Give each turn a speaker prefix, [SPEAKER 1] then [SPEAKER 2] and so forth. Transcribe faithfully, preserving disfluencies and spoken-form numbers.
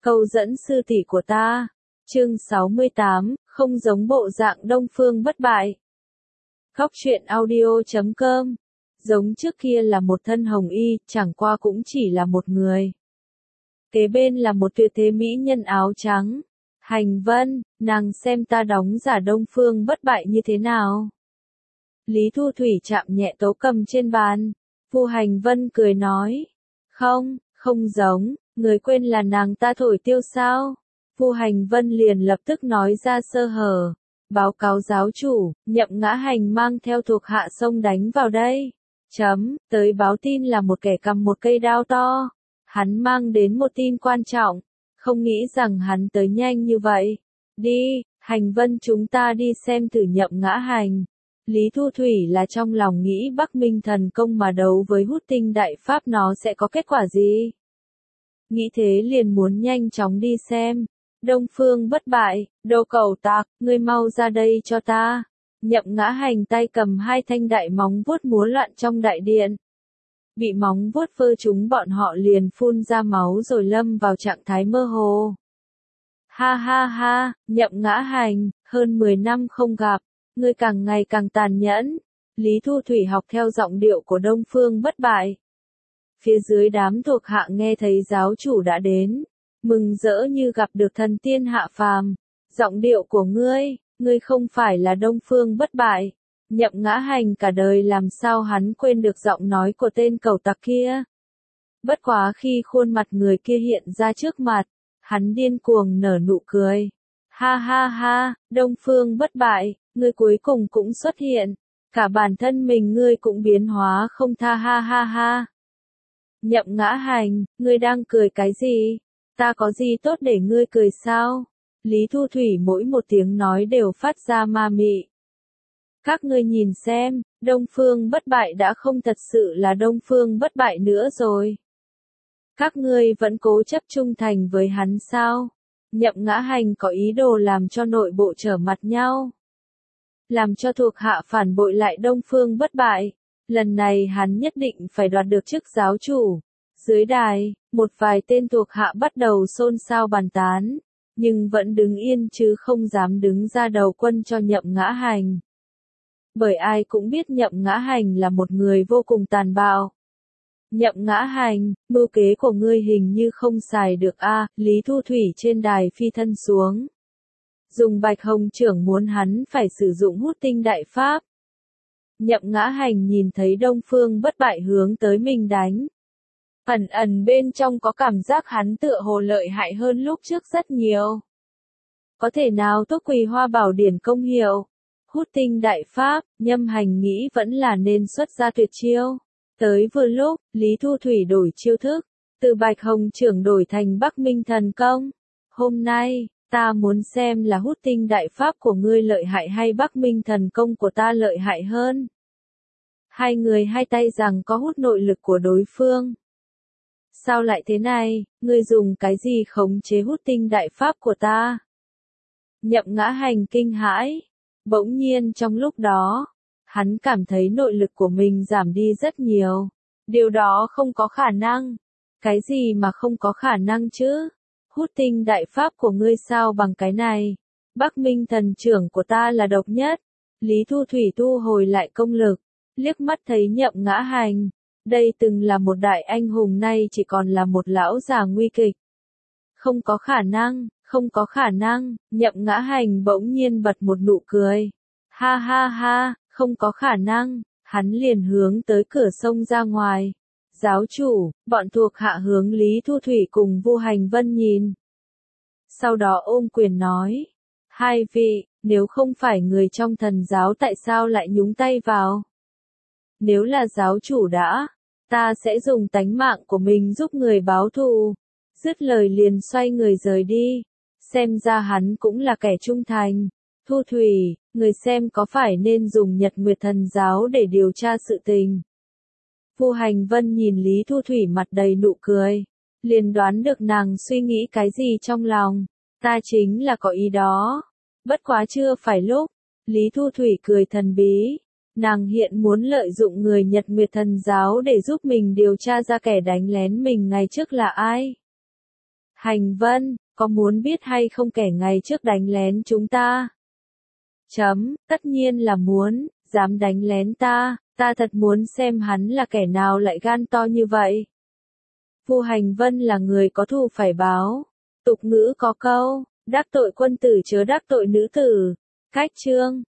[SPEAKER 1] Câu dẫn sư tỷ của ta. Chương sáu mươi tám, không giống bộ dạng Đông Phương bất bại. Góc truyện audio chấm com. Giống trước kia là một thân hồng y, chẳng qua cũng chỉ là một người. Kế bên là một tuyệt thế mỹ nhân áo trắng. Hành Vân, nàng xem ta đóng giả Đông Phương bất bại như thế nào. Lý Thu Thủy chạm nhẹ tấu cầm trên bàn. Vu Hành Vân cười nói. Không, không giống, người quên là nàng ta thổi tiêu sao. Vu Hành Vân liền lập tức nói ra sơ hở. Báo cáo giáo chủ, Nhậm Ngã Hành mang theo thuộc hạ xông đánh vào đây. Chấm, tới báo tin là một kẻ cầm một cây đao to. Hắn mang đến một tin quan trọng. Không nghĩ rằng hắn tới nhanh như vậy. Đi, Hành Vân chúng ta đi xem thử Nhậm Ngã Hành. Lý Thu Thủy là trong lòng nghĩ Bắc Minh thần công mà đấu với Hút Tinh Đại Pháp nó sẽ có kết quả gì. Nghĩ thế liền muốn nhanh chóng đi xem. Đông Phương bất bại, đồ cẩu tặc, ngươi mau ra đây cho ta. Nhậm Ngã Hành tay cầm hai thanh đại móng vuốt múa loạn trong đại điện. Bị móng vuốt phơ chúng bọn họ liền phun ra máu rồi lâm vào trạng thái mơ hồ. Ha ha ha, Nhậm Ngã Hành, hơn mười năm không gặp, ngươi càng ngày càng tàn nhẫn. Lý Thu Thủy học theo giọng điệu của Đông Phương bất bại. Phía dưới đám thuộc hạ nghe thấy giáo chủ đã đến. Mừng rỡ như gặp được thần tiên hạ phàm. Giọng điệu của ngươi, ngươi không phải là Đông Phương bất bại. Nhậm Ngã Hành cả đời làm sao hắn quên được giọng nói của tên cẩu tặc kia. Bất quá khi khuôn mặt người kia hiện ra trước mặt, hắn điên cuồng nở nụ cười. Ha ha ha, Đông Phương bất bại, ngươi cuối cùng cũng xuất hiện. Cả bản thân mình ngươi cũng biến hóa không tha ha ha ha. Nhậm Ngã Hành, ngươi đang cười cái gì? Ta có gì tốt để ngươi cười sao? Lý Thu Thủy mỗi một tiếng nói đều phát ra ma mị. Các ngươi nhìn xem, Đông Phương bất bại đã không thật sự là Đông Phương bất bại nữa rồi. Các ngươi vẫn cố chấp trung thành với hắn sao? Nhậm Ngã Hành có ý đồ làm cho nội bộ trở mặt nhau. Làm cho thuộc hạ phản bội lại Đông Phương bất bại. Lần này hắn nhất định phải đoạt được chức giáo chủ. Dưới đài, một vài tên thuộc hạ bắt đầu xôn xao bàn tán, nhưng vẫn đứng yên chứ không dám đứng ra đầu quân cho Nhậm Ngã Hành. Bởi ai cũng biết Nhậm Ngã Hành là một người vô cùng tàn bạo. Nhậm Ngã Hành, mưu kế của ngươi hình như không xài được a. Lý Thu Thủy trên đài phi thân xuống. Dùng Bạch Hồng trưởng muốn hắn phải sử dụng Hút Tinh Đại Pháp. Nhậm Ngã Hành nhìn thấy Đông Phương bất bại hướng tới mình đánh. Ẩn ẩn bên trong có cảm giác hắn tựa hồ lợi hại hơn lúc trước rất nhiều. Có thể nào Túc Quỳ Hoa Bảo Điển công hiệu? Hút Tinh Đại Pháp, Nhâm Hành nghĩ vẫn là nên xuất ra tuyệt chiêu. Tới vừa lúc, Lý Thu Thủy đổi chiêu thức, từ Bạch Hồng trưởng đổi thành Bắc Minh thần công. Hôm nay, ta muốn xem là Hút Tinh Đại Pháp của ngươi lợi hại hay Bắc Minh thần công của ta lợi hại hơn. Hai người hai tay rằng có hút nội lực của đối phương. Sao lại thế này, ngươi dùng cái gì khống chế Hút Tinh Đại Pháp của ta? Nhậm Ngã Hành kinh hãi. Bỗng nhiên trong lúc đó, hắn cảm thấy nội lực của mình giảm đi rất nhiều. Điều đó không có khả năng. Cái gì mà không có khả năng chứ? Hút Tinh Đại Pháp của ngươi sao bằng cái này? Bắc Minh thần trưởng của ta là độc nhất. Lý Thu Thủy thu hồi lại công lực, liếc mắt thấy Nhậm Ngã Hành. Đây từng là một đại anh hùng nay chỉ còn là một lão già nguy kịch. Không có khả năng, không có khả năng, Nhậm Ngã Hành bỗng nhiên bật một nụ cười. Ha ha ha, không có khả năng, hắn liền hướng tới cửa sông ra ngoài. Giáo chủ, bọn thuộc hạ hướng Lý Thu Thủy cùng Vu Hành Vân nhìn. Sau đó ôm quyền nói. Hai vị, nếu không phải người trong thần giáo tại sao lại nhúng tay vào? Nếu là giáo chủ đã, ta sẽ dùng tánh mạng của mình giúp người báo thù. Dứt lời liền xoay người rời đi. Xem ra hắn cũng là kẻ trung thành. Thu Thủy, người xem có phải nên dùng Nhật Nguyệt thần giáo để điều tra sự tình. Vu Hành Vân nhìn Lý Thu Thủy mặt đầy nụ cười. Liền đoán được nàng suy nghĩ cái gì trong lòng. Ta chính là có ý đó. Bất quá chưa phải lúc. Lý Thu Thủy cười thần bí. Nàng hiện muốn lợi dụng người Nhật Nguyệt thần giáo để giúp mình điều tra ra kẻ đánh lén mình ngày trước là ai. Hành Vân, có muốn biết hay không kẻ ngày trước đánh lén chúng ta? Chấm, tất nhiên là muốn, dám đánh lén ta, ta thật muốn xem hắn là kẻ nào lại gan to như vậy. Vu Hành Vân là người có thù phải báo. Tục ngữ có câu, đắc tội quân tử chớ đắc tội nữ tử. Cách chương